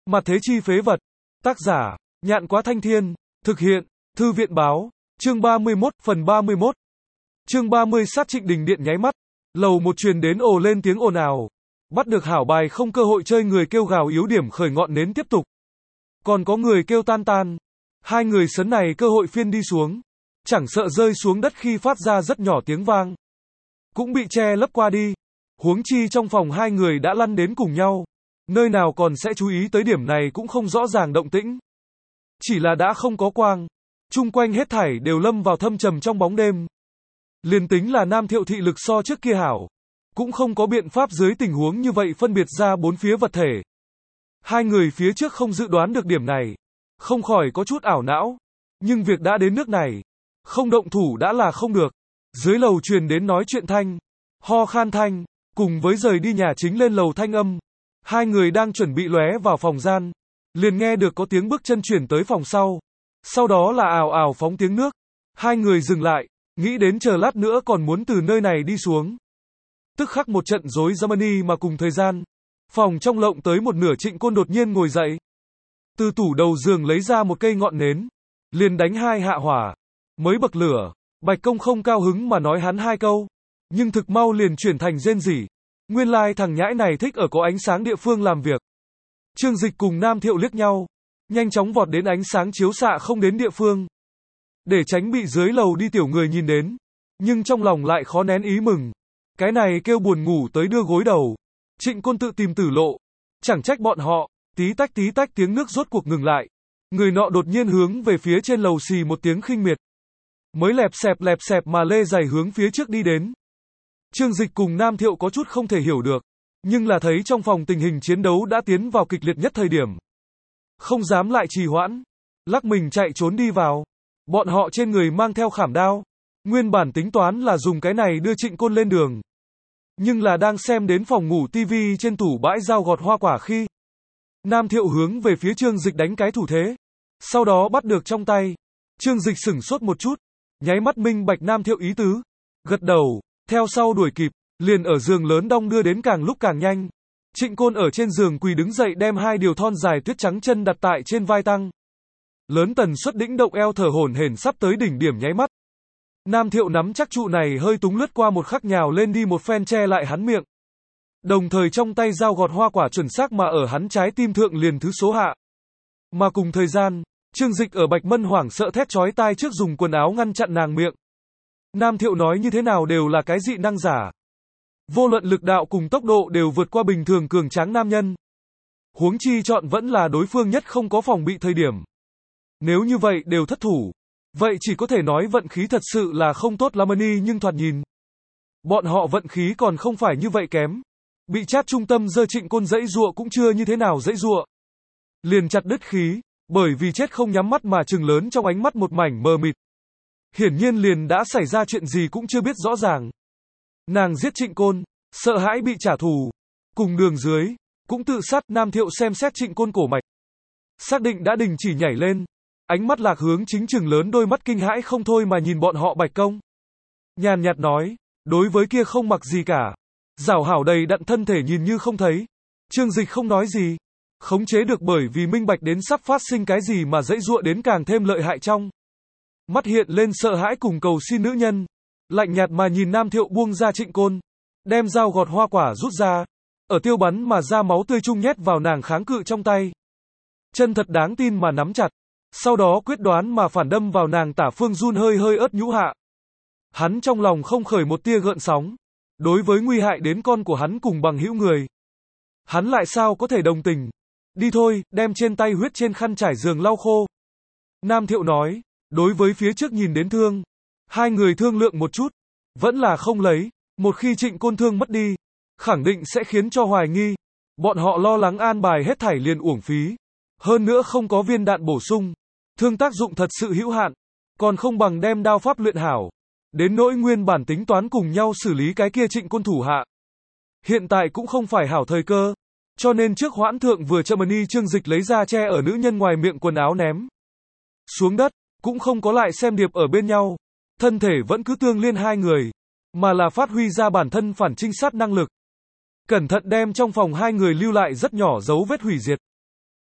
Mặt thế chi phế vật. Tác giả, Nhạn Quá Thanh Thiên. Thực hiện, Thư viện báo. Chương 31, phần 31. Chương 30 sát Trịnh Đình Điện nháy mắt. Lầu một truyền đến ồ lên tiếng ồn ào. Bắt được hảo bài không cơ hội chơi người kêu gào yếu điểm khởi ngọn nến tiếp tục. Còn có người kêu tan tan. Hai người sấn này cơ hội phiên đi xuống. Chẳng sợ rơi xuống đất khi phát ra rất nhỏ tiếng vang. Cũng bị che lấp qua đi. Huống chi trong phòng hai người đã lăn đến cùng nhau. Nơi nào còn sẽ chú ý tới điểm này cũng không rõ ràng động tĩnh. Chỉ là đã không có quang. Chung quanh hết thảy đều lâm vào thâm trầm trong bóng đêm. Liền tính là Nam Thiệu thị lực so trước kia hảo. Cũng không có biện pháp dưới tình huống như vậy phân biệt ra bốn phía vật thể. Hai người phía trước không dự đoán được điểm này. Không khỏi có chút ảo não. Nhưng việc đã đến nước này. Không động thủ đã là không được. Dưới lầu truyền đến nói chuyện thanh. Ho khan thanh. Cùng với rời đi nhà chính lên lầu thanh âm. Hai người đang chuẩn bị lóe vào phòng gian. Liền nghe được có tiếng bước chân chuyển tới phòng sau. Sau đó là ào ào phóng tiếng nước. Hai người dừng lại. Nghĩ đến chờ lát nữa còn muốn từ nơi này đi xuống. Tức khắc một trận rối Germany mà cùng thời gian. Phòng trong lộng tới một nửa Trịnh Côn đột nhiên ngồi dậy. Từ tủ đầu giường lấy ra một cây ngọn nến. Liền đánh hai hạ hỏa. Mới bậc lửa. Bạch Công không cao hứng mà nói hắn hai câu. Nhưng thực mau liền chuyển thành rên rỉ. Nguyên lai thằng nhãi này thích ở có ánh sáng địa phương làm việc. Trương Dịch cùng Nam Thiệu liếc nhau. Nhanh chóng vọt đến ánh sáng chiếu xạ không đến địa phương. Để tránh bị dưới lầu đi tiểu người nhìn đến. Nhưng trong lòng lại khó nén ý mừng. Cái này kêu buồn ngủ tới đưa gối đầu. Trịnh Côn tự tìm tử lộ. Chẳng trách bọn họ. Tí tách tiếng nước rốt cuộc ngừng lại. Người nọ đột nhiên hướng về phía trên lầu xì một tiếng khinh miệt. Mới lẹp xẹp mà lê giày hướng phía trước đi đến. Trương Dịch cùng Nam Thiệu có chút không thể hiểu được. Nhưng là thấy trong phòng tình hình chiến đấu đã tiến vào kịch liệt nhất thời điểm. Không dám lại trì hoãn. Lắc mình chạy trốn đi vào. Bọn họ trên người mang theo khảm đao. Nguyên bản tính toán là dùng cái này đưa Trịnh Côn lên đường. Nhưng là đang xem đến phòng ngủ tivi trên tủ bãi dao gọt hoa quả khi. Nam Thiệu hướng về phía Trương Dịch đánh cái thủ thế. Sau đó bắt được trong tay. Trương Dịch sửng sốt một chút. Nháy mắt minh bạch Nam Thiệu ý tứ. Gật đầu. Theo sau đuổi kịp. Liền ở giường lớn đong đưa đến càng lúc càng nhanh. Trịnh Côn ở trên giường quỳ đứng dậy đem hai điều thon dài tuyết trắng chân đặt tại trên vai tăng. Lớn tần suất đĩnh động eo thở hổn hển sắp tới đỉnh điểm nháy mắt. Nam Thiệu nắm chắc trụ này hơi túng lướt qua một khắc nhào lên đi một phen che lại hắn miệng. Đồng thời trong tay dao gọt hoa quả chuẩn xác mà ở hắn trái tim thượng liền thứ số hạ. Mà cùng thời gian, Trương Dịch ở Bạch Mân hoảng sợ thét chói tai trước dùng quần áo ngăn chặn nàng miệng. Nam Thiệu nói như thế nào đều là cái dị năng giả. Vô luận lực đạo cùng tốc độ đều vượt qua bình thường cường tráng nam nhân. Huống chi chọn vẫn là đối phương nhất không có phòng bị thời điểm. Nếu như vậy đều thất thủ. Vậy chỉ có thể nói vận khí thật sự là không tốt lắm nhưng thoạt nhìn. Bọn họ vận khí còn không phải như vậy kém. Bị chát trung tâm giơ Trịnh Côn dãy dụa cũng chưa như thế nào dãy dụa. Liền chặt đứt khí. Bởi vì chết không nhắm mắt mà trừng lớn trong ánh mắt một mảnh mờ mịt. Hiển nhiên liền đã xảy ra chuyện gì cũng chưa biết rõ ràng. Nàng giết Trịnh Côn, sợ hãi bị trả thù. Cùng đường dưới, cũng tự sát. Nam Thiệu xem xét Trịnh Côn cổ mạch. Xác định đã đình chỉ nhảy lên. Ánh mắt lạc hướng chính trừng lớn đôi mắt kinh hãi không thôi mà nhìn bọn họ Bạch Công. Nhàn nhạt nói, đối với kia không mặc gì cả. Rảo hảo đầy đặn thân thể nhìn như không thấy. Trương Dịch không nói gì. Khống chế được bởi vì minh bạch đến sắp phát sinh cái gì mà dãy dụa đến càng thêm lợi hại trong. Mắt hiện lên sợ hãi cùng cầu xin nữ nhân. Lạnh nhạt mà nhìn Nam Thiệu buông ra Trịnh Côn. Đem dao gọt hoa quả rút ra. Ở tiêu bắn mà ra máu tươi chung nhét vào nàng kháng cự trong tay. Chân thật đáng tin mà nắm chặt. Sau đó quyết đoán mà phản đâm vào nàng tả phương run hơi ớt nhũ hạ. Hắn trong lòng không khởi một tia gợn sóng. Đối với nguy hại đến con của hắn cùng bằng hữu người. Hắn lại sao có thể đồng tình. Đi thôi, đem trên tay huyết trên khăn trải giường lau khô. Nam Thiệu nói, đối với phía trước nhìn đến thương. Hai người thương lượng một chút. Vẫn là không lấy. Một khi Trịnh Côn thương mất đi. Khẳng định sẽ khiến cho hoài nghi. Bọn họ lo lắng an bài hết thảy liền uổng phí. Hơn nữa không có viên đạn bổ sung. Thương tác dụng thật sự hữu hạn. Còn không bằng đem đao pháp luyện hảo. Đến nỗi nguyên bản tính toán cùng nhau xử lý cái kia Trịnh Côn thủ hạ. Hiện tại cũng không phải hảo thời cơ. Cho nên trước hoãn thượng vừa chậm Trương Dịch lấy ra che ở nữ nhân ngoài miệng quần áo ném. Xuống đất. Cũng không có lại xem điệp ở bên nhau. Thân thể vẫn cứ tương liên hai người. Mà là phát huy ra bản thân phản trinh sát năng lực. Cẩn thận đem trong phòng hai người lưu lại rất nhỏ dấu vết hủy diệt.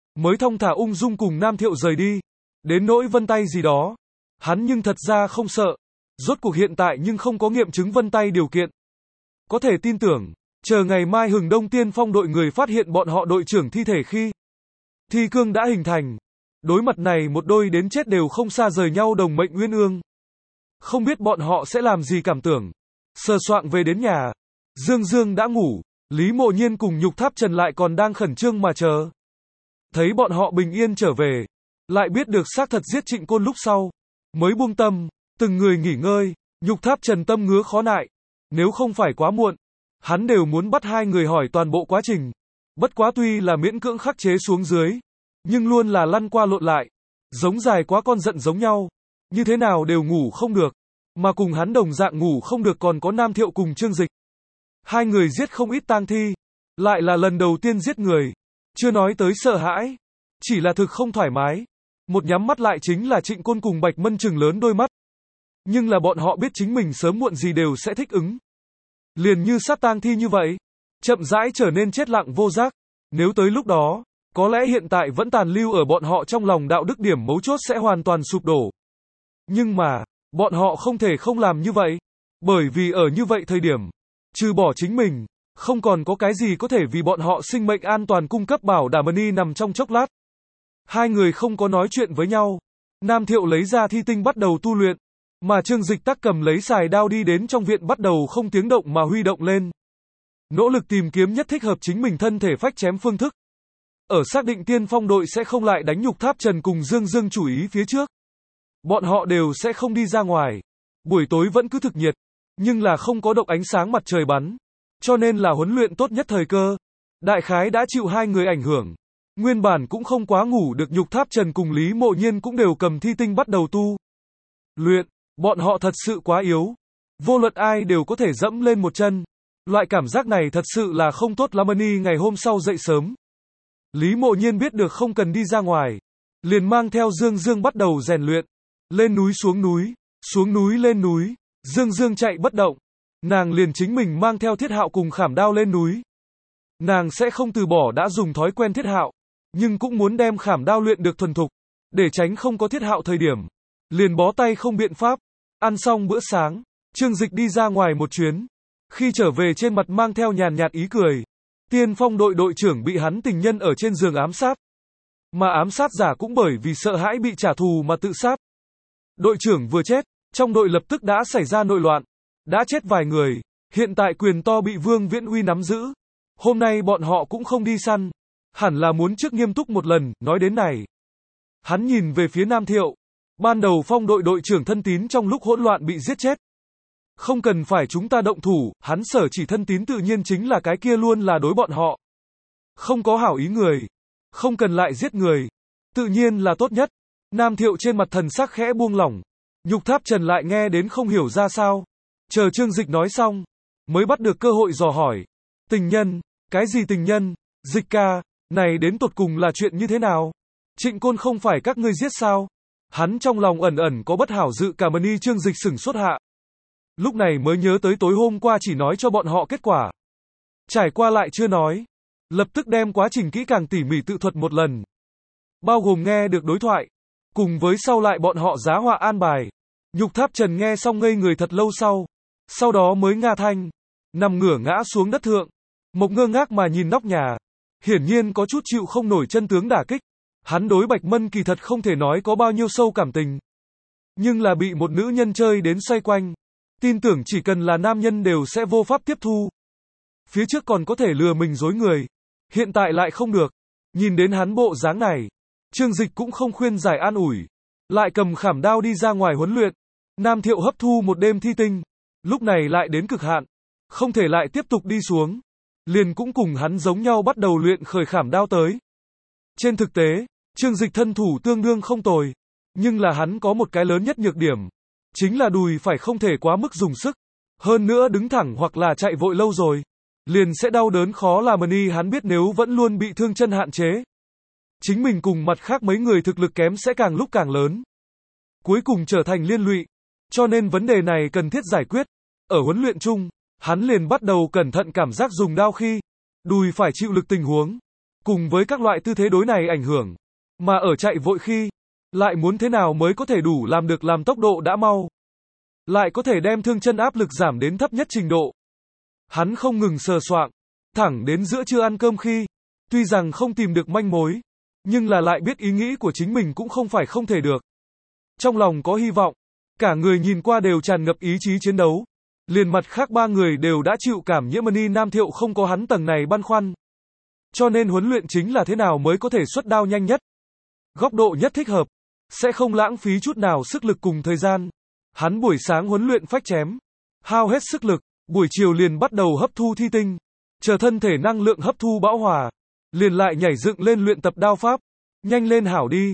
mới thong thả ung dung cùng Nam Thiệu rời đi. Đến nỗi vân tay gì đó, hắn nhưng thật ra không sợ. Rốt cuộc hiện tại nhưng không có nghiệm chứng vân tay điều kiện. Có thể tin tưởng, chờ ngày mai Hừng Đông Tiên Phong đội người phát hiện bọn họ đội trưởng thi thể khi thi cương đã hình thành. Đối mặt này một đôi đến chết đều không xa rời nhau đồng mệnh uyên ương. Không biết bọn họ sẽ làm gì cảm tưởng. Sờ soạng về đến nhà, Dương Dương đã ngủ, Lý Mộ Nhiên cùng Nhục Tháp Trần lại còn đang khẩn trương mà chờ. Thấy bọn họ bình yên trở về, lại biết được xác thật giết Trịnh Côn lúc sau, mới buông tâm, từng người nghỉ ngơi. Nhục Tháp Trần tâm ngứa khó nại, nếu không phải quá muộn, hắn đều muốn bắt hai người hỏi toàn bộ quá trình. Bất quá tuy là miễn cưỡng khắc chế xuống dưới, nhưng luôn là lăn qua lộn lại, giống dài quá con giận giống nhau, như thế nào đều ngủ không được, mà cùng hắn đồng dạng ngủ không được còn có Nam Thiệu cùng Trương Dịch. Hai người giết không ít tang thi, lại là lần đầu tiên giết người, chưa nói tới sợ hãi, chỉ là thực không thoải mái. Một nhắm mắt lại chính là Trịnh Côn cùng Bạch Mân trừng lớn đôi mắt. Nhưng là bọn họ biết chính mình sớm muộn gì đều sẽ thích ứng. Liền như sát tang thi như vậy, chậm rãi trở nên chết lặng vô giác. Nếu tới lúc đó, có lẽ hiện tại vẫn tàn lưu ở bọn họ trong lòng đạo đức điểm mấu chốt sẽ hoàn toàn sụp đổ. Nhưng mà, bọn họ không thể không làm như vậy. Bởi vì ở như vậy thời điểm, trừ bỏ chính mình, không còn có cái gì có thể vì bọn họ sinh mệnh an toàn cung cấp bảo đảm money nằm trong chốc lát. Hai người không có nói chuyện với nhau. Nam Thiệu lấy ra thi tinh bắt đầu tu luyện, mà Trương Dịch tắc cầm lấy xài đao đi đến trong viện bắt đầu không tiếng động mà huy động lên. Nỗ lực tìm kiếm nhất thích hợp chính mình thân thể phách chém phương thức. Ở xác định Tiên Phong đội sẽ không lại đánh Nhục Tháp Trần cùng Dương Dương chủ ý phía trước. Bọn họ đều sẽ không đi ra ngoài. Buổi tối vẫn cứ thực nhiệt, nhưng là không có độc ánh sáng mặt trời bắn. Cho nên là huấn luyện tốt nhất thời cơ. Đại khái đã chịu hai người ảnh hưởng. Nguyên bản cũng không quá ngủ được Nhục Tháp Trần cùng Lý Mộ Nhiên cũng đều cầm thi tinh bắt đầu tu luyện. Bọn họ thật sự quá yếu. Vô luận ai đều có thể dẫm lên một chân. Loại cảm giác này thật sự là không tốt lắm. Ngày hôm sau dậy sớm, Lý Mộ Nhiên biết được không cần đi ra ngoài, liền mang theo Dương Dương bắt đầu rèn luyện. Lên núi, xuống núi lên núi. Dương Dương chạy bất động, nàng liền chính mình mang theo Thiết Hạo cùng Khảm Đao lên núi. Nàng sẽ không từ bỏ đã dùng thói quen Thiết Hạo, nhưng cũng muốn đem Khảm Đao luyện được thuần thục, để tránh không có Thiết Hạo thời điểm, liền bó tay không biện pháp. Ăn xong bữa sáng, Trương Dịch đi ra ngoài một chuyến. Khi trở về trên mặt mang theo nhàn nhạt ý cười. Tiên Phong đội đội trưởng bị hắn tình nhân ở trên giường ám sát. Mà ám sát giả cũng bởi vì sợ hãi bị trả thù mà tự sát. Đội trưởng vừa chết, trong đội lập tức đã xảy ra nội loạn. Đã chết vài người, hiện tại quyền to bị Vương Viễn Uy nắm giữ. Hôm nay bọn họ cũng không đi săn. Hẳn là muốn trước nghiêm túc một lần, nói đến này. Hắn nhìn về phía Nam Thiệu. Ban đầu Phong đội đội trưởng thân tín trong lúc hỗn loạn bị giết chết. Không cần phải chúng ta động thủ, hắn sở chỉ thân tín tự nhiên chính là cái kia luôn là đối bọn họ. Không có hảo ý người. Không cần lại giết người. Tự nhiên là tốt nhất. Nam Thiệu trên mặt thần sắc khẽ buông lỏng. Nhục Tháp Trần lại nghe đến không hiểu ra sao. Chờ Trương Dịch nói xong, mới bắt được cơ hội dò hỏi. Tình nhân, cái gì tình nhân? Dịch ca, này đến tột cùng là chuyện như thế nào? Trịnh Côn không phải các ngươi giết sao? Hắn trong lòng ẩn ẩn có bất hảo dự cảm. Trương Dịch sửng sốt hạ. Lúc này mới nhớ tới tối hôm qua chỉ nói cho bọn họ kết quả. Trải qua lại chưa nói. Lập tức đem quá trình kỹ càng tỉ mỉ tự thuật một lần. Bao gồm nghe được đối thoại. Cùng với sau lại bọn họ giá họa an bài. Nhục Tháp Trần nghe xong ngây người thật lâu sau đó mới nga thanh. Nằm ngửa ngã xuống đất thượng. Mộc ngơ ngác mà nhìn nóc nhà. Hiển nhiên có chút chịu không nổi chân tướng đả kích. Hắn đối Bạch Mân kỳ thật không thể nói có bao nhiêu sâu cảm tình. Nhưng là bị một nữ nhân chơi đến xoay quanh. Tin tưởng chỉ cần là nam nhân đều sẽ vô pháp tiếp thu. Phía trước còn có thể lừa mình dối người. Hiện tại lại không được. Nhìn đến hắn bộ dáng này. Trương Dịch cũng không khuyên giải an ủi. Lại cầm Khảm Đao đi ra ngoài huấn luyện. Nam Thiệu hấp thu một đêm thi tinh. Lúc này lại đến cực hạn. Không thể lại tiếp tục đi xuống. Liền cũng cùng hắn giống nhau bắt đầu luyện khởi Khảm Đao tới. Trên thực tế, Trương Dịch thân thủ tương đương không tồi. Nhưng là hắn có một cái lớn nhất nhược điểm. Chính là đùi phải không thể quá mức dùng sức. Hơn nữa đứng thẳng hoặc là chạy vội lâu rồi. Liền sẽ đau đớn khó làm. Hắn biết nếu vẫn luôn bị thương chân hạn chế. Chính mình cùng mặt khác mấy người thực lực kém sẽ càng lúc càng lớn. Cuối cùng trở thành liên lụy. Cho nên vấn đề này cần thiết giải quyết. Ở huấn luyện chung, hắn liền bắt đầu cẩn thận cảm giác dùng đao khi đùi phải chịu lực tình huống. cùng với các loại tư thế đối này ảnh hưởng, mà ở chạy vội khi, lại muốn thế nào mới có thể đủ làm được làm tốc độ đã mau, lại có thể đem thương chân áp lực giảm đến thấp nhất trình độ. Hắn không ngừng sờ soạng, thẳng đến giữa trưa ăn cơm khi, tuy rằng không tìm được manh mối, nhưng là lại biết ý nghĩ của chính mình cũng không phải không thể được. Trong lòng có hy vọng, cả người nhìn qua đều tràn ngập ý chí chiến đấu. Liền mặt khác ba người đều đã chịu cảm nhiễm Mani Nam Thiệu không có hắn tầng này băn khoăn. Cho nên huấn luyện chính là thế nào mới có thể xuất đao nhanh nhất, góc độ nhất thích hợp, sẽ không lãng phí chút nào sức lực cùng thời gian. Hắn buổi sáng huấn luyện phách chém, hao hết sức lực, buổi chiều liền bắt đầu hấp thu thi tinh, chờ thân thể năng lượng hấp thu bão hòa, liền lại nhảy dựng lên luyện tập đao pháp. Nhanh lên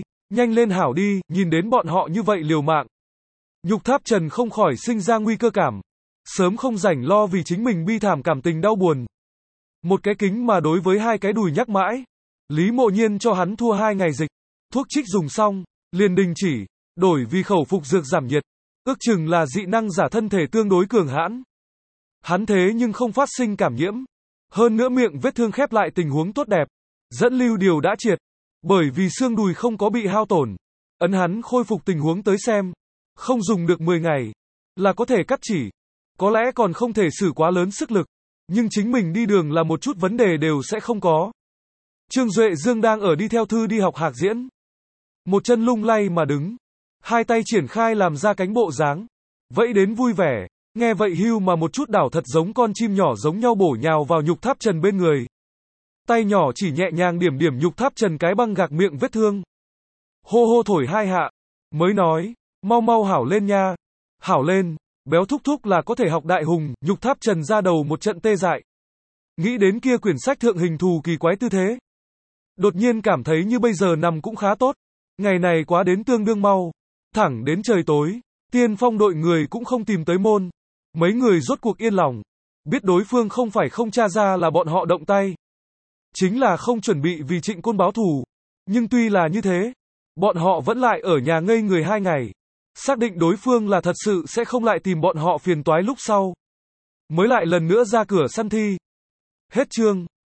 hảo đi, nhìn đến bọn họ như vậy liều mạng. Nhục Tháp Trần không khỏi sinh ra nguy cơ cảm, sớm không rảnh lo vì chính mình bi thảm cảm tình đau buồn. Một cái kính mà đối với hai cái đùi nhắc mãi, Lý Mộ Nhiên cho hắn thua 2 ngày dịch, thuốc trích dùng xong, liền đình chỉ, đổi vì khẩu phục dược giảm nhiệt, ước chừng là dị năng giả thân thể tương đối cường hãn. Hắn thế nhưng không phát sinh cảm nhiễm, hơn nữa miệng vết thương khép lại tình huống tốt đẹp, dẫn lưu điều đã triệt, bởi vì xương đùi không có bị hao tổn. Ấn hắn khôi phục tình huống tới xem, không dùng được 10 ngày, là có thể cắt chỉ, có lẽ còn không thể sử quá lớn sức lực, nhưng chính mình đi đường là một chút vấn đề đều sẽ không có. Trương Duệ Dương đang ở đi theo thư đi học hạc diễn. Một chân lung lay mà đứng, hai tay triển khai làm ra cánh bộ dáng, vẫy đến vui vẻ, nghe vậy hưu mà một chút đảo thật giống con chim nhỏ giống nhau bổ nhào vào Nhục Tháp Trần bên người. Tay nhỏ chỉ nhẹ nhàng điểm điểm Nhục Tháp Trần cái băng gạc miệng vết thương. Hô hô thổi 2 hạ, mới nói, mau mau hảo lên nha, hảo lên, béo thúc thúc là có thể học đại hùng. Nhục Tháp Trần ra đầu một trận tê dại. Nghĩ đến kia quyển sách thượng hình thù kỳ quái tư thế, đột nhiên cảm thấy như bây giờ nằm cũng khá tốt. Ngày này quá đến tương đương mau, thẳng đến trời tối, Tiên Phong đội người cũng không tìm tới môn. Mấy người rốt cuộc yên lòng, biết đối phương không phải không tra ra là bọn họ động tay, chính là không chuẩn bị vì Trịnh Côn báo thù. Nhưng tuy là như thế, bọn họ vẫn lại ở nhà ngây người 2 ngày, xác định đối phương là thật sự sẽ không lại tìm bọn họ phiền toái lúc sau, mới lại lần nữa ra cửa săn thi. Hết chương.